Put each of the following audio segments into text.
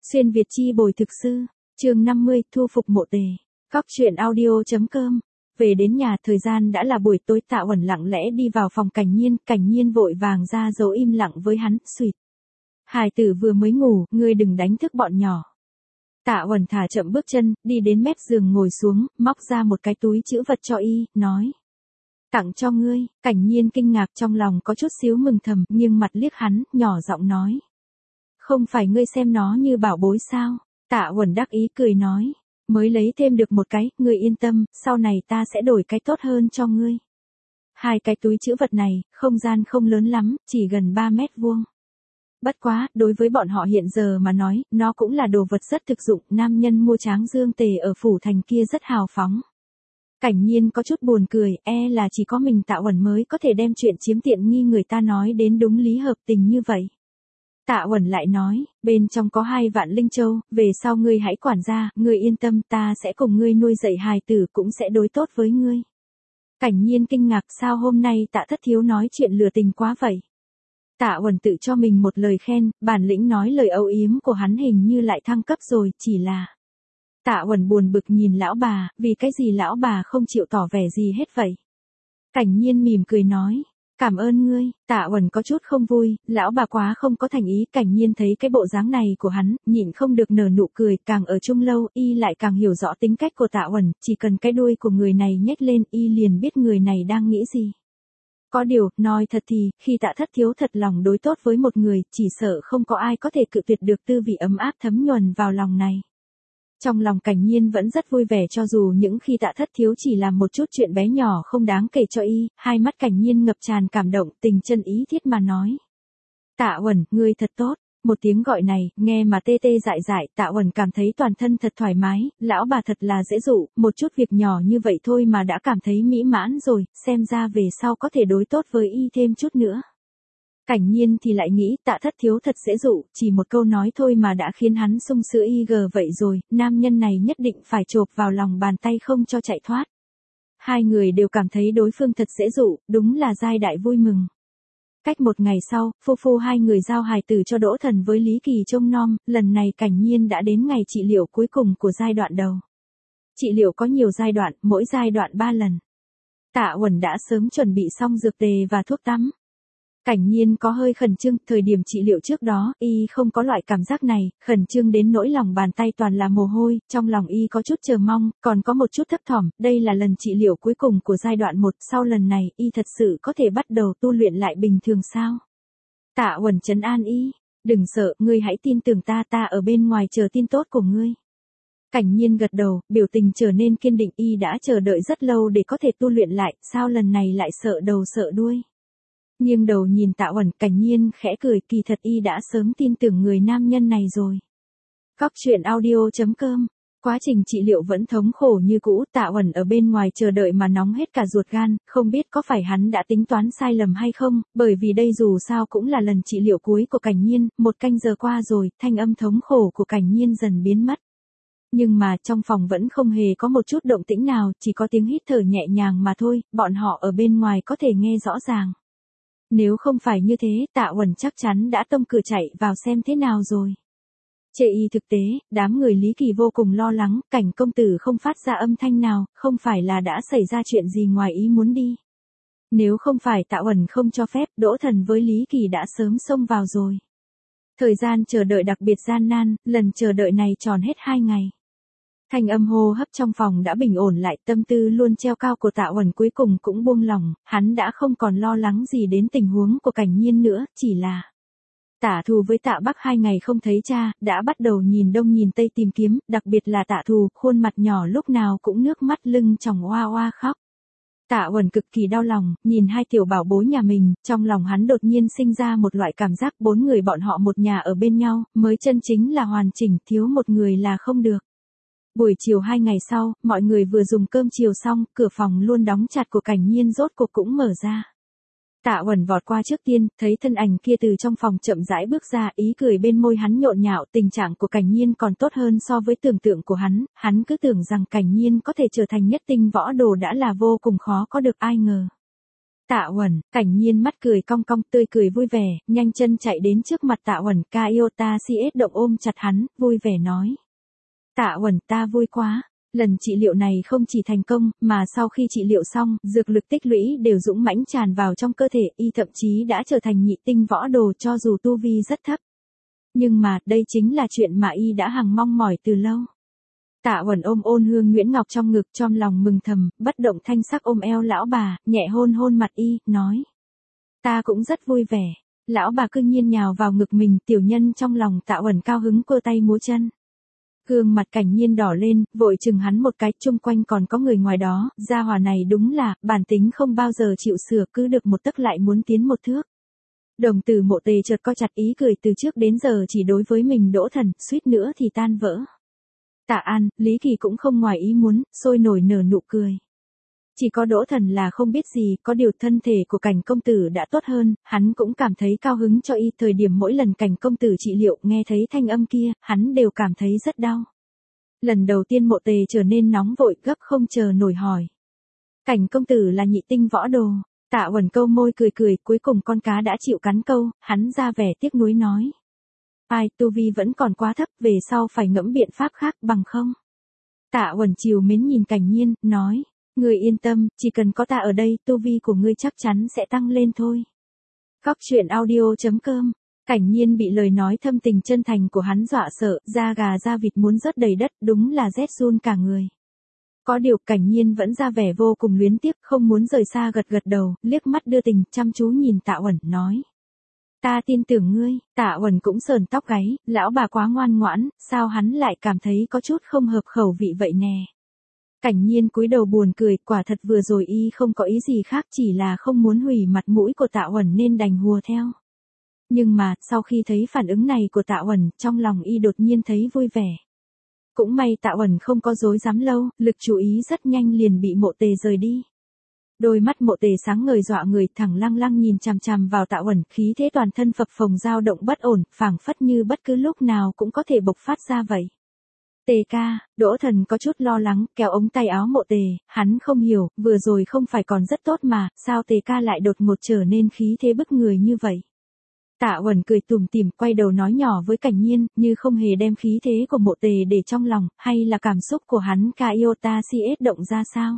Xuyên Việt chi bồi thực sư, chương 50, thu phục mộ tề. Cóc truyện audio.com. Về đến nhà, thời gian đã là buổi tối. Tạ Uẩn lặng lẽ đi vào phòng Cảnh Nhiên vội vàng ra dấu im lặng với hắn, suýt. Hài tử vừa mới ngủ, ngươi đừng đánh thức bọn nhỏ. Tạ Uẩn thả chậm bước chân, đi đến mép giường ngồi xuống, móc ra một cái túi trữ vật cho y, nói. Tặng cho ngươi. Cảnh Nhiên kinh ngạc, trong lòng có chút xíu mừng thầm, nghiêng mặt liếc hắn, nhỏ giọng nói. Không phải ngươi xem nó như bảo bối sao? Tạ Uẩn đắc ý cười nói. Mới lấy thêm được một cái, ngươi yên tâm, sau này ta sẽ đổi cái tốt hơn cho ngươi. Hai cái túi trữ vật này, không gian không lớn lắm, chỉ gần 3 mét vuông. Bất quá, đối với bọn họ hiện giờ mà nói, nó cũng là đồ vật rất thực dụng, nam nhân mua tráng dương tề ở phủ thành kia rất hào phóng. Cảnh Nhiên có chút buồn cười, là chỉ có mình Tạ Uẩn mới có thể đem chuyện chiếm tiện nghi người ta nói đến đúng lý hợp tình như vậy. Tạ Uẩn lại nói, bên trong có 2 vạn linh châu, về sau ngươi hãy quản gia, ngươi yên tâm, ta sẽ cùng ngươi nuôi dạy hài tử, cũng sẽ đối tốt với ngươi. Cảnh Nhiên kinh ngạc, sao hôm nay Tạ thất thiếu nói chuyện lừa tình quá vậy? Tạ Uẩn tự cho mình một lời khen, bản lĩnh nói lời âu yếm của hắn hình như lại thăng cấp rồi, chỉ là. Tạ Uẩn buồn bực nhìn lão bà, vì cái gì lão bà không chịu tỏ vẻ gì hết vậy? Cảnh Nhiên mỉm cười nói. Cảm ơn ngươi. Tạ Uẩn có chút không vui, lão bà quá không có thành ý. Cảnh Nhiên thấy cái bộ dáng này của hắn, nhịn không được nở nụ cười, càng ở chung lâu, y lại càng hiểu rõ tính cách của Tạ Uẩn, chỉ cần cái đuôi của người này nhếch lên, y liền biết người này đang nghĩ gì. Có điều, nói thật thì, khi Tạ thất thiếu thật lòng đối tốt với một người, chỉ sợ không có ai có thể cự tuyệt được tư vị ấm áp thấm nhuần vào lòng này. Trong lòng Cảnh Nhiên vẫn rất vui vẻ cho dù những khi Tạ thất thiếu chỉ làm một chút chuyện bé nhỏ không đáng kể cho y, hai mắt Cảnh Nhiên ngập tràn cảm động, tình chân ý thiết mà nói. Tạ Uẩn, ngươi thật tốt. Một tiếng gọi này, nghe mà tê tê dại dại, Tạ Uẩn cảm thấy toàn thân thật thoải mái, lão bà thật là dễ dụ, một chút việc nhỏ như vậy thôi mà đã cảm thấy mỹ mãn rồi, xem ra về sau có thể đối tốt với y thêm chút nữa. Cảnh Nhiên thì lại nghĩ Tạ thất thiếu thật dễ dụ, chỉ một câu nói thôi mà đã khiến hắn sung sữa y gờ vậy rồi, nam nhân này nhất định phải chộp vào lòng bàn tay không cho chạy thoát. Hai người đều cảm thấy đối phương thật dễ dụ, đúng là giai đại vui mừng. Cách một ngày sau, phu hai người giao hài tử cho Đỗ Thần với Lý Kỳ trông nom, lần này Cảnh Nhiên đã đến ngày trị liệu cuối cùng của giai đoạn đầu. Trị liệu có nhiều giai đoạn, mỗi giai đoạn 3 lần. Tạ Uẩn đã sớm chuẩn bị xong dược tề và thuốc tắm. Cảnh Nhiên có hơi khẩn trương, thời điểm trị liệu trước đó, y không có loại cảm giác này, khẩn trương đến nỗi lòng bàn tay toàn là mồ hôi, trong lòng y có chút chờ mong, còn có một chút thấp thỏm, đây là lần trị liệu cuối cùng của giai đoạn 1, sau lần này, y thật sự có thể bắt đầu tu luyện lại bình thường sao? Tạ Uẩn trấn an y, đừng sợ, ngươi hãy tin tưởng ta, ta ở bên ngoài chờ tin tốt của ngươi. Cảnh Nhiên gật đầu, biểu tình trở nên kiên định, y đã chờ đợi rất lâu để có thể tu luyện lại, sao lần này lại sợ đầu sợ đuôi? Nghiêng đầu nhìn Tạ Uẩn, Cảnh Nhiên khẽ cười, kỳ thật y đã sớm tin tưởng người nam nhân này rồi. Cóc truyện audio.com. Quá trình trị liệu vẫn thống khổ như cũ, Tạ Uẩn ở bên ngoài chờ đợi mà nóng hết cả ruột gan, không biết có phải hắn đã tính toán sai lầm hay không, bởi vì đây dù sao cũng là lần trị liệu cuối của Cảnh Nhiên, 1 canh giờ qua rồi, thanh âm thống khổ của Cảnh Nhiên dần biến mất. Nhưng mà trong phòng vẫn không hề có một chút động tĩnh nào, chỉ có tiếng hít thở nhẹ nhàng mà thôi, bọn họ ở bên ngoài có thể nghe rõ ràng. Nếu không phải như thế, Tạ Uẩn chắc chắn đã tông cửa chạy vào xem thế nào rồi. Chê y thực tế, đám người Lý Kỳ vô cùng lo lắng, Cảnh công tử không phát ra âm thanh nào, không phải là đã xảy ra chuyện gì ngoài ý muốn đi. Nếu không phải Tạ Uẩn không cho phép, Đỗ Thần với Lý Kỳ đã sớm xông vào rồi. Thời gian chờ đợi đặc biệt gian nan, lần chờ đợi này tròn hết 2 ngày. Thanh âm hô hấp trong phòng đã bình ổn lại, tâm tư luôn treo cao của Tạ Uẩn cuối cùng cũng buông lỏng, hắn đã không còn lo lắng gì đến tình huống của Cảnh Nhiên nữa, chỉ là Tạ Thù với Tạ Bắc 2 ngày không thấy cha, đã bắt đầu nhìn đông nhìn tây tìm kiếm, đặc biệt là Tạ Thù, khuôn mặt nhỏ lúc nào cũng nước mắt lưng tròng oa oa khóc. Tạ Uẩn cực kỳ đau lòng, nhìn hai tiểu bảo bối nhà mình, trong lòng hắn đột nhiên sinh ra một loại cảm giác 4 người bọn họ một nhà ở bên nhau, mới chân chính là hoàn chỉnh, thiếu một người là không được. Buổi chiều 2 ngày sau, mọi người vừa dùng cơm chiều xong, cửa phòng luôn đóng chặt của Cảnh Nhiên rốt cuộc cũng mở ra. Tạ Uẩn vọt qua trước tiên, thấy thân ảnh kia từ trong phòng chậm rãi bước ra, ý cười bên môi hắn nhộn nhạo, tình trạng của Cảnh Nhiên còn tốt hơn so với tưởng tượng của hắn cứ tưởng rằng Cảnh Nhiên có thể trở thành nhất tinh võ đồ đã là vô cùng khó có được ai ngờ. Tạ Uẩn, Cảnh Nhiên mắt cười cong cong tươi cười vui vẻ, nhanh chân chạy đến trước mặt Tạ Uẩn, Iota CS động ôm chặt hắn, vui vẻ nói. Tạ Uẩn, ta vui quá. Lần trị liệu này không chỉ thành công, mà sau khi trị liệu xong, dược lực tích lũy đều dũng mãnh tràn vào trong cơ thể, y thậm chí đã trở thành nhị tinh võ đồ cho dù tu vi rất thấp. Nhưng mà, đây chính là chuyện mà y đã hằng mong mỏi từ lâu. Tạ Uẩn ôm Ôn Hương Nguyễn Ngọc trong ngực, trong lòng mừng thầm, bất động thanh sắc ôm eo lão bà, nhẹ hôn hôn mặt y, nói. Ta cũng rất vui vẻ. Lão bà cương nhiên nhào vào ngực mình, tiểu nhân trong lòng Tạ Uẩn cao hứng cơ tay múa chân. Gương mặt Cảnh Nhiên đỏ lên, vội chừng hắn một cái, chung quanh còn có người ngoài đó, gia hỏa này đúng là, bản tính không bao giờ chịu sửa, cứ được một tấc lại muốn tiến một thước. Đồng tử Mộ Tề chợt co chặt, ý cười từ trước đến giờ chỉ đối với mình Đỗ Thần, suýt nữa thì tan vỡ. Tạ An, Lý Kỳ cũng không ngoài ý muốn, sôi nổi nở nụ cười. Chỉ có Đỗ Thần là không biết gì, có điều thân thể của Cảnh công tử đã tốt hơn, hắn cũng cảm thấy cao hứng cho y. Thời điểm mỗi lần Cảnh công tử trị liệu, nghe thấy thanh âm kia, hắn đều cảm thấy rất đau. Lần đầu tiên Mộ Tề trở nên nóng vội, gấp không chờ nổi hỏi. Cảnh công tử là nhị tinh võ đồ. Tạ Uẩn câu môi cười cười, cuối cùng con cá đã chịu cắn câu, hắn ra vẻ tiếc nuối nói. Ai, tu vi vẫn còn quá thấp, về sau phải ngẫm biện pháp khác, bằng không. Tạ Uẩn chiều mến nhìn Cảnh Nhiên, nói. Ngươi yên tâm, chỉ cần có ta ở đây, tu vi của ngươi chắc chắn sẽ tăng lên thôi. Góc truyện audio.com. Cảnh Nhiên bị lời nói thâm tình chân thành của hắn dọa sợ, da gà da vịt muốn rớt đầy đất, đúng là rét run cả người. Có điều Cảnh Nhiên vẫn ra vẻ vô cùng luyến tiếc, không muốn rời xa, gật gật đầu, liếc mắt đưa tình, chăm chú nhìn Tạ Uẩn, nói. Ta tin tưởng ngươi. Tạ Uẩn cũng sờn tóc gáy, lão bà quá ngoan ngoãn, sao hắn lại cảm thấy có chút không hợp khẩu vị vậy nè. Cảnh Nhiên cúi đầu buồn cười, quả thật vừa rồi y không có ý gì khác, chỉ là không muốn hủy mặt mũi của Tạ Uẩn nên đành hùa theo. Nhưng mà, sau khi thấy phản ứng này của Tạ Uẩn, trong lòng y đột nhiên thấy vui vẻ. Cũng may Tạ Uẩn không có dối dám lâu, lực chú ý rất nhanh liền bị Mộ Tề rời đi. Đôi mắt Mộ Tề sáng ngời dọa người, thẳng lăng lăng nhìn chằm chằm vào Tạ Uẩn, khí thế toàn thân phập phồng dao động bất ổn, phảng phất như bất cứ lúc nào cũng có thể bộc phát ra vậy. Tề ca, Đỗ Thần có chút lo lắng, kéo ống tay áo Mộ Tề, hắn không hiểu, vừa rồi không phải còn rất tốt mà, sao Tề ca lại đột ngột trở nên khí thế bức người như vậy. Tạ Uẩn cười tủm tỉm, quay đầu nói nhỏ với Cảnh Nhiên, như không hề đem khí thế của Mộ Tề để trong lòng, hay là cảm xúc của hắn Iota CS động ra sao.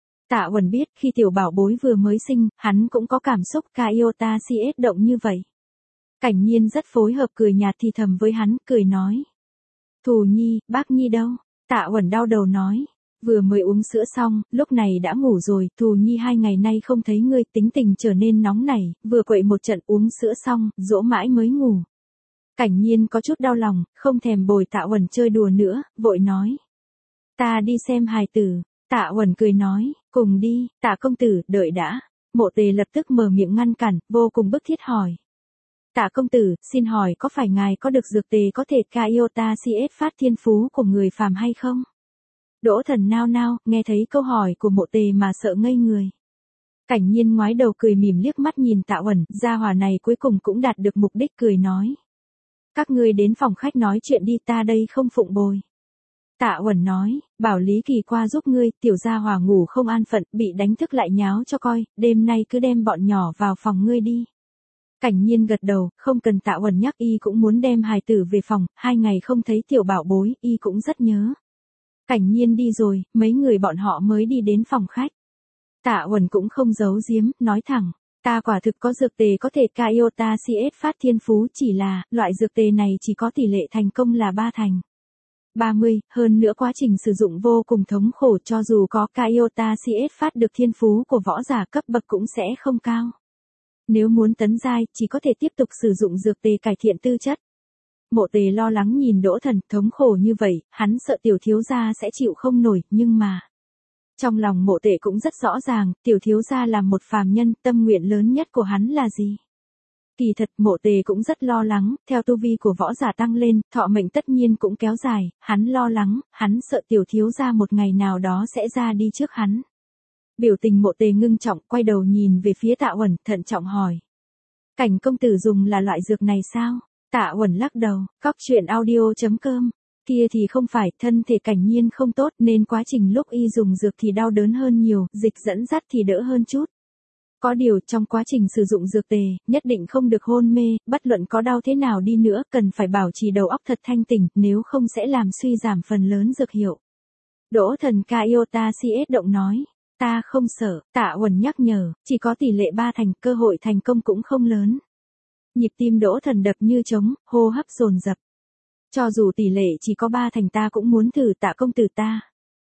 Tạ Uẩn biết, khi tiểu bảo bối vừa mới sinh, hắn cũng có cảm xúc Iota CS động như vậy. Cảnh Nhiên rất phối hợp cười nhạt thì thầm với hắn, cười nói. Thù Nhi, bác Nhi đâu? Tạ Uẩn đau đầu nói. Vừa mới uống sữa xong, lúc này đã ngủ rồi, Thù Nhi 2 ngày nay không thấy ngươi, tính tình trở nên nóng nảy, vừa quậy một trận uống sữa xong, dỗ mãi mới ngủ. Cảnh Nhiên có chút đau lòng, không thèm bồi Tạ Uẩn chơi đùa nữa, vội nói. Ta đi xem hài tử. Tạ Uẩn cười nói, cùng đi. Tạ công tử, đợi đã. Mộ Tề lập tức mở miệng ngăn cản, vô cùng bức thiết hỏi. Tạ công tử, xin hỏi có phải ngài có được dược tề có thể Iota CS phát thiên phú của người phàm hay không? Đỗ Thần nao nao, nghe thấy câu hỏi của Mộ Tề mà sợ ngây người. Cảnh Nhiên ngoái đầu cười mỉm liếc mắt nhìn Tạ Uẩn, gia hỏa này cuối cùng cũng đạt được mục đích, cười nói. Các ngươi đến phòng khách nói chuyện đi, ta đây không phụng bồi. Tạ Uẩn nói, bảo Lý Kỳ qua giúp ngươi, tiểu gia hỏa ngủ không an phận, bị đánh thức lại nháo cho coi, đêm nay cứ đem bọn nhỏ vào phòng ngươi đi. Cảnh Nhiên gật đầu, không cần Tạ Uẩn nhắc, y cũng muốn đem hài tử về phòng, 2 ngày không thấy tiểu bảo bối, y cũng rất nhớ. Cảnh Nhiên đi rồi, mấy người bọn họ mới đi đến phòng khách. Tạ Uẩn cũng không giấu giếm, nói thẳng, ta quả thực có dược tề có thể Iota CS phát thiên phú, chỉ là, loại dược tề này chỉ có tỷ lệ thành công là 3 thành. 30, hơn nữa quá trình sử dụng vô cùng thống khổ, cho dù có Iota CS phát được thiên phú của võ giả cấp bậc cũng sẽ không cao. Nếu muốn tấn giai, chỉ có thể tiếp tục sử dụng dược tề cải thiện tư chất. Mộ Tề lo lắng nhìn Đỗ Thần, thống khổ như vậy, hắn sợ tiểu thiếu gia sẽ chịu không nổi, nhưng mà. Trong lòng Mộ Tề cũng rất rõ ràng, tiểu thiếu gia là một phàm nhân, tâm nguyện lớn nhất của hắn là gì? Kỳ thật Mộ Tề cũng rất lo lắng, theo tu vi của võ giả tăng lên, thọ mệnh tất nhiên cũng kéo dài, hắn lo lắng, hắn sợ tiểu thiếu gia một ngày nào đó sẽ ra đi trước hắn. Biểu tình Mộ Tề ngưng trọng, quay đầu nhìn về phía Tạ Uẩn, thận trọng hỏi. Cảnh công tử dùng là loại dược này sao? Tạ Uẩn lắc đầu, góc truyện audio.com. Kia thì không phải, thân thể Cảnh Nhiên không tốt nên quá trình lúc y dùng dược thì đau đớn hơn nhiều, dịch dẫn dắt thì đỡ hơn chút. Có điều trong quá trình sử dụng dược tề, nhất định không được hôn mê, bất luận có đau thế nào đi nữa, cần phải bảo trì đầu óc thật thanh tỉnh, nếu không sẽ làm suy giảm phần lớn dược hiệu. Đỗ Thần Kyota CS động nói. Ta không sợ, Tạ Uẩn nhắc nhở, chỉ có tỷ lệ 3 thành, cơ hội thành công cũng không lớn. Nhịp tim Đỗ Thần đập như trống, hô hấp dồn dập. Cho dù tỷ lệ chỉ có 3 thành ta cũng muốn thử Tạ công tử ta.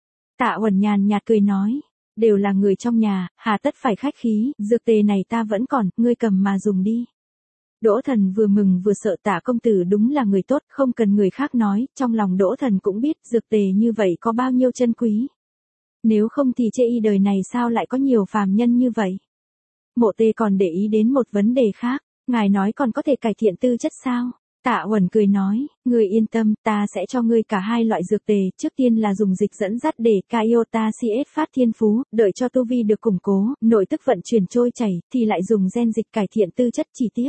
Tạ Uẩn nhàn nhạt cười nói, đều là người trong nhà, hà tất phải khách khí, dược tề này ta vẫn còn, ngươi cầm mà dùng đi. Đỗ Thần vừa mừng vừa sợ Tạ công tử đúng là người tốt, không cần người khác nói, trong lòng Đỗ Thần cũng biết dược tề như vậy có bao nhiêu chân quý. Nếu không thì chê y đời này sao lại có nhiều phàm nhân như vậy. Mộ Tề còn để ý đến một vấn đề khác, ngài nói còn có thể cải thiện tư chất sao? Tạ Uẩn cười nói, ngươi yên tâm, ta sẽ cho ngươi cả hai loại dược tề, trước tiên là dùng dịch dẫn dắt để Kyota CS phát thiên phú, đợi cho tu vi được củng cố, nội tức vận chuyển trôi chảy, thì lại dùng gen dịch cải thiện tư chất chi tiết.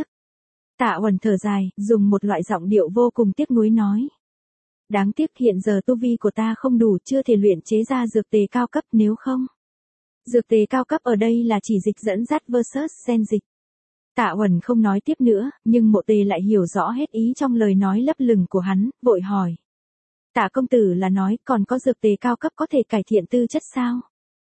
Tạ Uẩn thở dài, dùng một loại giọng điệu vô cùng tiếc nuối nói. Đáng tiếc hiện giờ tu vi của ta không đủ, chưa thể luyện chế ra dược tề cao cấp, nếu không. Dược tề cao cấp ở đây là chỉ dịch dẫn dắt versus gen dịch. Tạ Uẩn không nói tiếp nữa, nhưng Mộ Tề lại hiểu rõ hết ý trong lời nói lấp lửng của hắn, vội hỏi. Tạ công tử là nói, còn có dược tề cao cấp có thể cải thiện tư chất sao?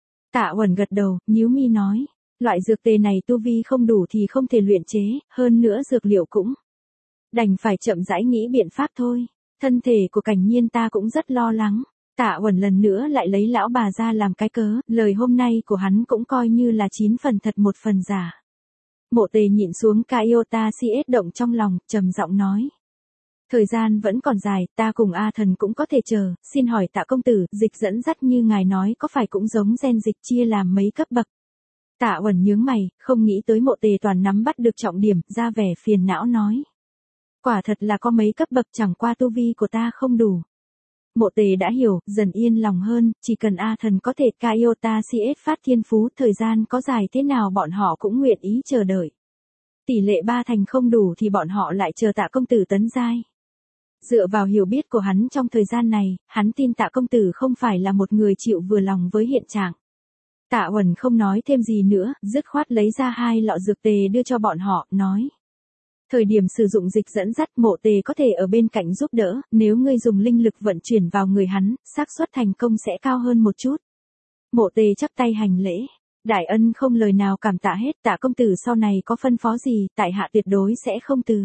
Tạ Uẩn gật đầu, nhíu mi nói. Loại dược tề này tu vi không đủ thì không thể luyện chế, hơn nữa dược liệu cũng đành phải chậm rãi nghĩ biện pháp thôi. Thân thể của Cảnh Nhiên ta cũng rất lo lắng. Tạ Uẩn lần nữa lại lấy lão bà ra làm cái cớ, lời hôm nay của hắn cũng coi như là 9 phần thật 1 phần giả. Mộ Tề nhịn xuống Kyota CS động trong lòng, trầm giọng nói. Thời gian vẫn còn dài, ta cùng A Thần cũng có thể chờ, xin hỏi Tạ công tử, dịch dẫn dắt như ngài nói có phải cũng giống gen dịch chia làm mấy cấp bậc? Tạ Uẩn nhướng mày, không nghĩ tới Mộ Tề toàn nắm bắt được trọng điểm, ra vẻ phiền não nói. Quả thật là có mấy cấp bậc, chẳng qua tu vi của ta không đủ. Mộ Tề đã hiểu, dần yên lòng hơn, chỉ cần A Thần có thể Kyota CS phát thiên phú, thời gian có dài thế nào bọn họ cũng nguyện ý chờ đợi. Tỷ lệ 3 thành không đủ thì bọn họ lại chờ Tạ công tử tấn giai. Dựa vào hiểu biết của hắn trong thời gian này, hắn tin Tạ công tử không phải là một người chịu vừa lòng với hiện trạng. Tạ Uẩn không nói thêm gì nữa, dứt khoát lấy ra 2 lọ dược tề đưa cho bọn họ, nói. Thời điểm sử dụng dịch dẫn dắt, Mộ Tề có thể ở bên cạnh giúp đỡ, nếu ngươi dùng linh lực vận chuyển vào người hắn, xác suất thành công sẽ cao hơn một chút. Mộ Tề chắp tay hành lễ. Đại ân không lời nào cảm tạ hết, Tạ công tử sau này có phân phó gì, tại hạ tuyệt đối sẽ không từ.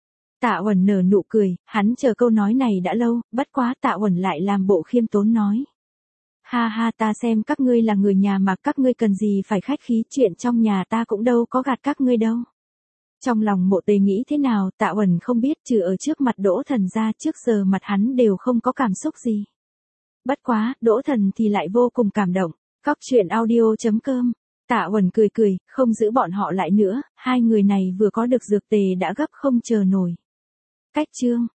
Tạ Uẩn nở nụ cười, hắn chờ câu nói này đã lâu, bất quá Tạ Uẩn lại làm bộ khiêm tốn nói. Ha ha, ta xem các ngươi là người nhà mà các ngươi cần gì phải khách khí, chuyện trong nhà ta cũng đâu có gạt các ngươi đâu. Trong lòng Mộ Tề nghĩ thế nào, Tạ Uẩn không biết, trừ ở trước mặt Đỗ Thần ra, trước giờ mặt hắn đều không có cảm xúc gì. Bất quá, Đỗ Thần thì lại vô cùng cảm động. Cóc truyện audio.com. Tạ Uẩn cười cười, không giữ bọn họ lại nữa, hai người này vừa có được dược tề đã gấp không chờ nổi. Cách chương